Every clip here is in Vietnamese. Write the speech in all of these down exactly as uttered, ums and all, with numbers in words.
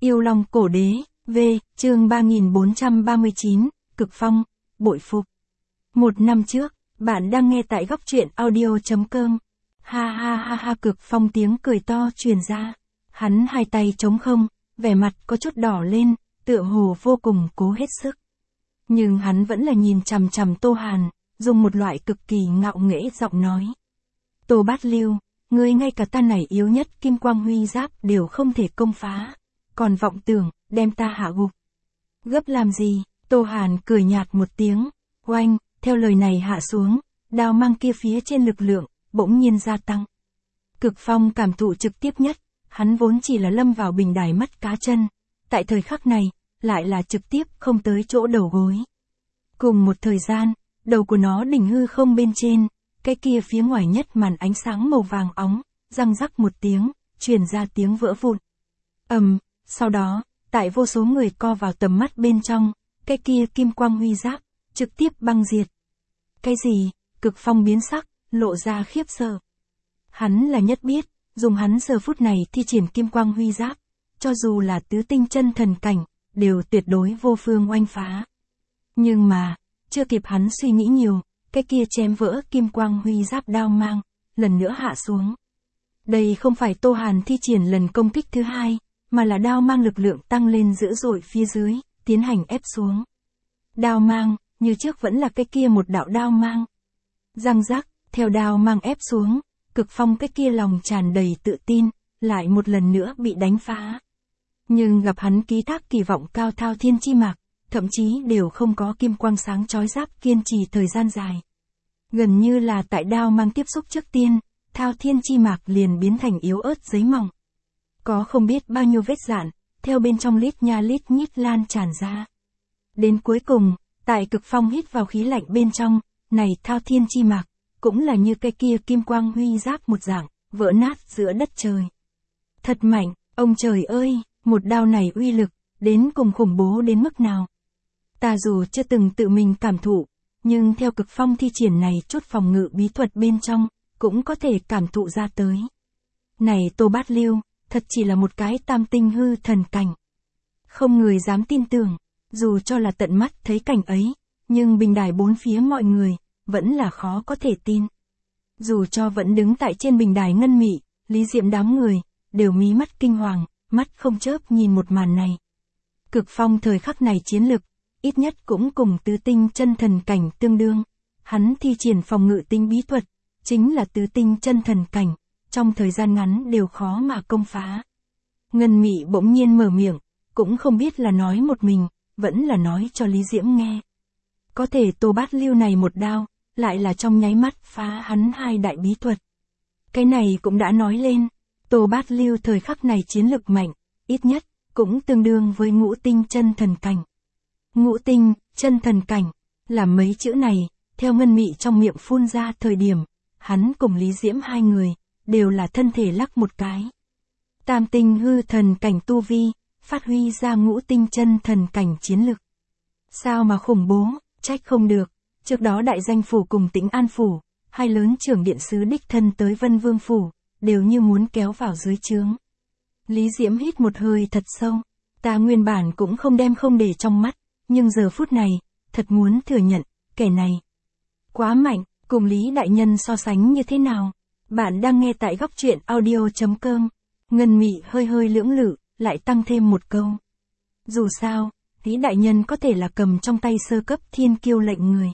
Yêu Long Cổ Đế, V, chương ba nghìn bốn trăm ba mươi chín, Cực Phong, bội phục. Một năm trước, bạn đang nghe tại góc truyện audio chấm com. Ha ha ha ha, Cực Phong tiếng cười to truyền ra. Hắn hai tay trống không, vẻ mặt có chút đỏ lên, tựa hồ vô cùng cố hết sức. Nhưng hắn vẫn là nhìn chằm chằm Tô Hàn, dùng một loại cực kỳ ngạo nghễ giọng nói. Tô Bát Lưu, ngươi ngay cả ta này yếu nhất kim quang huy giáp đều không thể công phá, còn vọng tưởng, đem ta hạ gục. Gấp làm gì? Tô Hàn cười nhạt một tiếng, oanh, theo lời này hạ xuống, đao mang kia phía trên lực lượng, bỗng nhiên gia tăng. Cực Phong cảm thụ trực tiếp nhất, hắn vốn chỉ là lâm vào bình đài mắt cá chân, tại thời khắc này, lại là trực tiếp không tới chỗ đầu gối. Cùng một thời gian, đầu của nó đỉnh hư không bên trên, cái kia phía ngoài nhất màn ánh sáng màu vàng óng, răng rắc một tiếng, truyền ra tiếng vỡ vụn. ầm, um, sau đó, tại vô số người co vào tầm mắt bên trong, cái kia kim quang huy giáp, trực tiếp băng diệt. Cái gì? Cực Phong biến sắc, lộ ra khiếp sợ. Hắn là nhất biết, dùng hắn giờ phút này thi triển kim quang huy giáp, cho dù là tứ tinh chân thần cảnh, đều tuyệt đối vô phương oanh phá. Nhưng mà, chưa kịp hắn suy nghĩ nhiều, cái kia chém vỡ kim quang huy giáp đao mang, lần nữa hạ xuống. Đây không phải Tô Hàn thi triển lần công kích thứ hai, mà là đao mang lực lượng tăng lên dữ dội phía dưới, tiến hành ép xuống. Đao mang, như trước vẫn là cái kia một đạo đao mang. Răng rắc, theo đao mang ép xuống, Cực Phong cái kia lòng tràn đầy tự tin, lại một lần nữa bị đánh phá. Nhưng gặp hắn ký thác kỳ vọng cao thao thiên chi mạc, thậm chí đều không có kim quang sáng chói giáp kiên trì thời gian dài. Gần như là tại đao mang tiếp xúc trước tiên, thao thiên chi mạc liền biến thành yếu ớt giấy mỏng. Có không biết bao nhiêu vết rạn, theo bên trong lít nha lít nhít lan tràn ra. Đến cuối cùng, tại Cực Phong hít vào khí lạnh bên trong, này thao thiên chi mạc, cũng là như cái kia kim quang huy giáp một dạng, vỡ nát giữa đất trời. Thật mạnh, ông trời ơi, một đao này uy lực, đến cùng khủng bố đến mức nào. Ta dù chưa từng tự mình cảm thụ, nhưng theo Cực Phong thi triển này chút phòng ngự bí thuật bên trong, cũng có thể cảm thụ ra tới. Này Tô Bát Lưu, thật chỉ là một cái tam tinh hư thần cảnh. Không người dám tin tưởng, dù cho là tận mắt thấy cảnh ấy, nhưng bình đài bốn phía mọi người, vẫn là khó có thể tin. Dù cho vẫn đứng tại trên bình đài ngân mị, Lý Diệm đám người, đều mí mắt kinh hoàng, mắt không chớp nhìn một màn này. Cực Phong thời khắc này chiến lực, ít nhất cũng cùng tứ tinh chân thần cảnh tương đương. Hắn thi triển phòng ngự tinh bí thuật, chính là tứ tinh chân thần cảnh, trong thời gian ngắn đều khó mà công phá. Ngân Mị bỗng nhiên mở miệng, cũng không biết là nói một mình, vẫn là nói cho Lý Diễm nghe. Có thể Tô Bát Lưu này một đao, lại là trong nháy mắt phá hắn hai đại bí thuật. Cái này cũng đã nói lên, Tô Bát Lưu thời khắc này chiến lực mạnh, ít nhất, cũng tương đương với ngũ tinh chân thần cảnh. Ngũ tinh, chân thần cảnh, là mấy chữ này, theo Ngân Mị trong miệng phun ra thời điểm, hắn cùng Lý Diễm hai người, đều là thân thể lắc một cái. Tam tinh hư thần cảnh tu vi, phát huy ra ngũ tinh chân thần cảnh chiến lực. Sao mà khủng bố, trách không được, trước đó Đại Danh Phủ cùng Tĩnh An Phủ, hai lớn trưởng điện sứ đích thân tới Vân Vương Phủ, đều như muốn kéo vào dưới trướng. Lý Diễm hít một hơi thật sâu, ta nguyên bản cũng không đem không để trong mắt, nhưng giờ phút này, thật muốn thừa nhận, kẻ này quá mạnh, cùng Lý Đại Nhân so sánh như thế nào? Bạn đang nghe tại góc truyện audio chấm com. Ngân Mị hơi hơi lưỡng lự, lại tăng thêm một câu. Dù sao, Lý Đại Nhân có thể là cầm trong tay sơ cấp thiên kiêu lệnh người.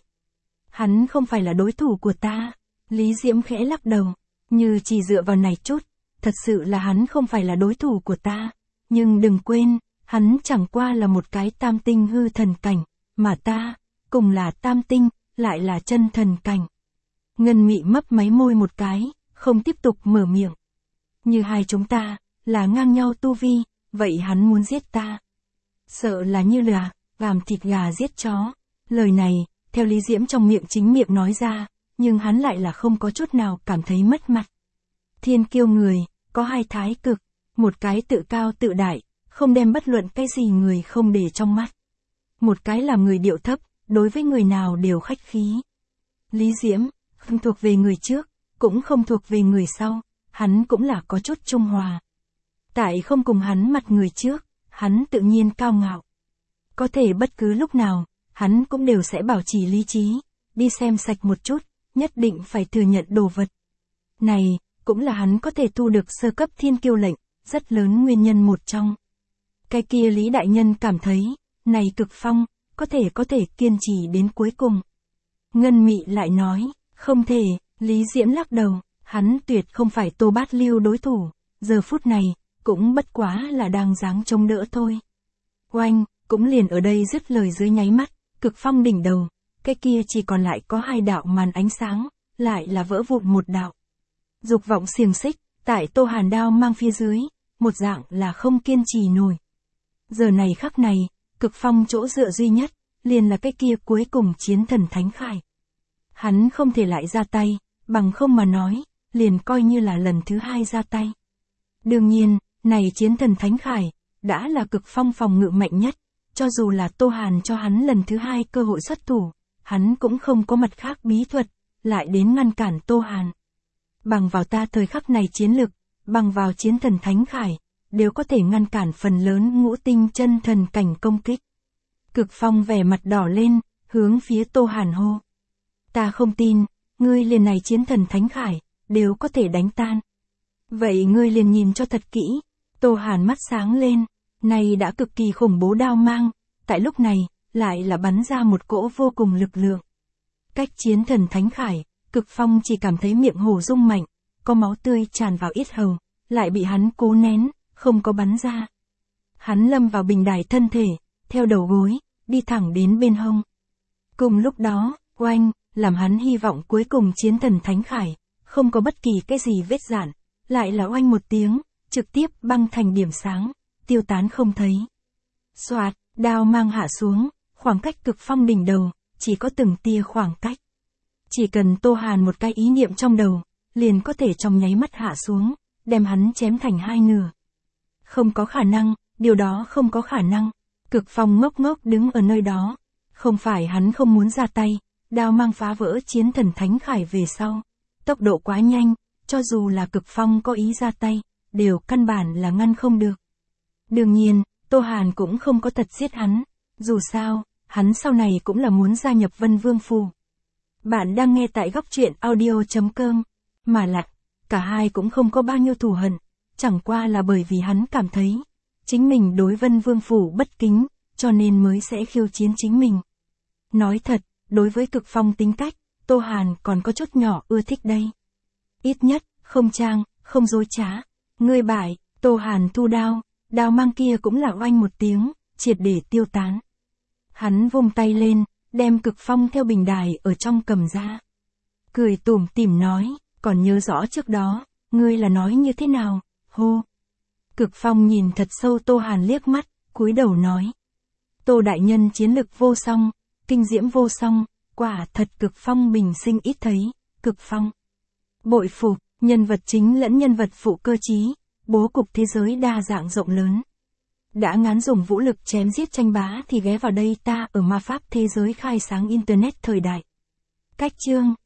Hắn không phải là đối thủ của ta. Lý Diễm khẽ lắc đầu, như chỉ dựa vào này chút, thật sự là hắn không phải là đối thủ của ta. Nhưng đừng quên, hắn chẳng qua là một cái tam tinh hư thần cảnh, mà ta, cùng là tam tinh, lại là chân thần cảnh. Ngân Mị mấp máy môi một cái, không tiếp tục mở miệng. Như hai chúng ta, là ngang nhau tu vi, vậy hắn muốn giết ta. Sợ là như là, gàm thịt gà giết chó. Lời này, theo Lý Diễm trong miệng chính miệng nói ra, nhưng hắn lại là không có chút nào cảm thấy mất mặt. Thiên kiêu người, có hai thái cực, một cái tự cao tự đại, không đem bất luận cái gì người không để trong mắt. Một cái làm người điệu thấp, đối với người nào đều khách khí. Lý Diễm, không thuộc về người trước, cũng không thuộc về người sau, hắn cũng là có chút trung hòa. Tại không cùng hắn mặt người trước, hắn tự nhiên cao ngạo. Có thể bất cứ lúc nào, hắn cũng đều sẽ bảo trì lý trí, đi xem sạch một chút, nhất định phải thừa nhận đồ vật. Này, cũng là hắn có thể thu được sơ cấp thiên kiêu lệnh, rất lớn nguyên nhân một trong. Cái kia Lý Đại Nhân cảm thấy, này Cực Phong, có thể có thể kiên trì đến cuối cùng. Ngân Mị lại nói, không thể, Lý Diễm lắc đầu, hắn tuyệt không phải Tô Bát Lưu đối thủ, giờ phút này, cũng bất quá là đang dáng chống đỡ thôi. Oanh, cũng liền ở đây dứt lời dưới nháy mắt, Cực Phong đỉnh đầu, cái kia chỉ còn lại có hai đạo màn ánh sáng, lại là vỡ vụn một đạo. Dục vọng xiềng xích, tại Tô Hàn đao mang phía dưới, một dạng là không kiên trì nổi. Giờ này khắc này, Cực Phong chỗ dựa duy nhất, liền là cái kia cuối cùng chiến thần thánh khải. Hắn không thể lại ra tay, bằng không mà nói, liền coi như là lần thứ hai ra tay. Đương nhiên, này chiến thần thánh khải, đã là Cực Phong phòng ngự mạnh nhất, cho dù là Tô Hàn cho hắn lần thứ hai cơ hội xuất thủ, hắn cũng không có mặt khác bí thuật, lại đến ngăn cản Tô Hàn. Bằng vào ta thời khắc này chiến lực, bằng vào chiến thần thánh khải, đều có thể ngăn cản phần lớn ngũ tinh chân thần cảnh công kích. Cực Phong vẻ mặt đỏ lên, hướng phía Tô Hàn hô. Ta không tin, ngươi liền này chiến thần thánh khải, đều có thể đánh tan. Vậy ngươi liền nhìn cho thật kỹ. Tô Hàn mắt sáng lên, này đã cực kỳ khủng bố đao mang, tại lúc này, lại là bắn ra một cỗ vô cùng lực lượng. Cách chiến thần thánh khải, Cực Phong chỉ cảm thấy miệng hổ rung mạnh, có máu tươi tràn vào yết hầu, lại bị hắn cố nén, không có bắn ra. Hắn lâm vào bình đài thân thể, theo đầu gối, đi thẳng đến bên hông. Cùng lúc đó, oanh, làm hắn hy vọng cuối cùng chiến thần thánh khải, không có bất kỳ cái gì vết rạn, lại là oanh một tiếng, trực tiếp băng thành điểm sáng, tiêu tán không thấy. Xoạt, đao mang hạ xuống, khoảng cách Cực Phong đỉnh đầu, chỉ có từng tia khoảng cách. Chỉ cần Tô Hàn một cái ý niệm trong đầu, liền có thể trong nháy mắt hạ xuống, đem hắn chém thành hai nửa. Không có khả năng, điều đó không có khả năng. Cực Phong ngốc ngốc đứng ở nơi đó. Không phải hắn không muốn ra tay, đao mang phá vỡ chiến thần thánh khải về sau. Tốc độ quá nhanh, cho dù là Cực Phong có ý ra tay, đều căn bản là ngăn không được. Đương nhiên, Tô Hàn cũng không có thật giết hắn. Dù sao, hắn sau này cũng là muốn gia nhập Vân Vương Phủ. Bạn đang nghe tại góc truyện audio chấm com. Mà lại, cả hai cũng không có bao nhiêu thù hận, chẳng qua là bởi vì hắn cảm thấy, chính mình đối Vân Vương Phủ bất kính, cho nên mới sẽ khiêu chiến chính mình. Nói thật, đối với Cực Phong tính cách, Tô Hàn còn có chút nhỏ ưa thích đây. Ít nhất, không trang, không dối trá. Ngươi bại, Tô Hàn thu đao, đao mang kia cũng là oanh một tiếng, triệt để tiêu tán. Hắn vung tay lên, đem Cực Phong theo bình đài ở trong cầm ra. Cười tủm tỉm nói, còn nhớ rõ trước đó, ngươi là nói như thế nào, hô. Cực Phong nhìn thật sâu Tô Hàn liếc mắt, cúi đầu nói. Tô đại nhân chiến lực vô song, kinh diễm vô song, quả thật Cực Phong bình sinh ít thấy, Cực Phong. Bội phục, nhân vật chính lẫn nhân vật phụ cơ trí, bố cục thế giới đa dạng rộng lớn. Đã ngán dùng vũ lực chém giết tranh bá thì ghé vào đây ta ở ma pháp thế giới khai sáng internet thời đại. Cách chương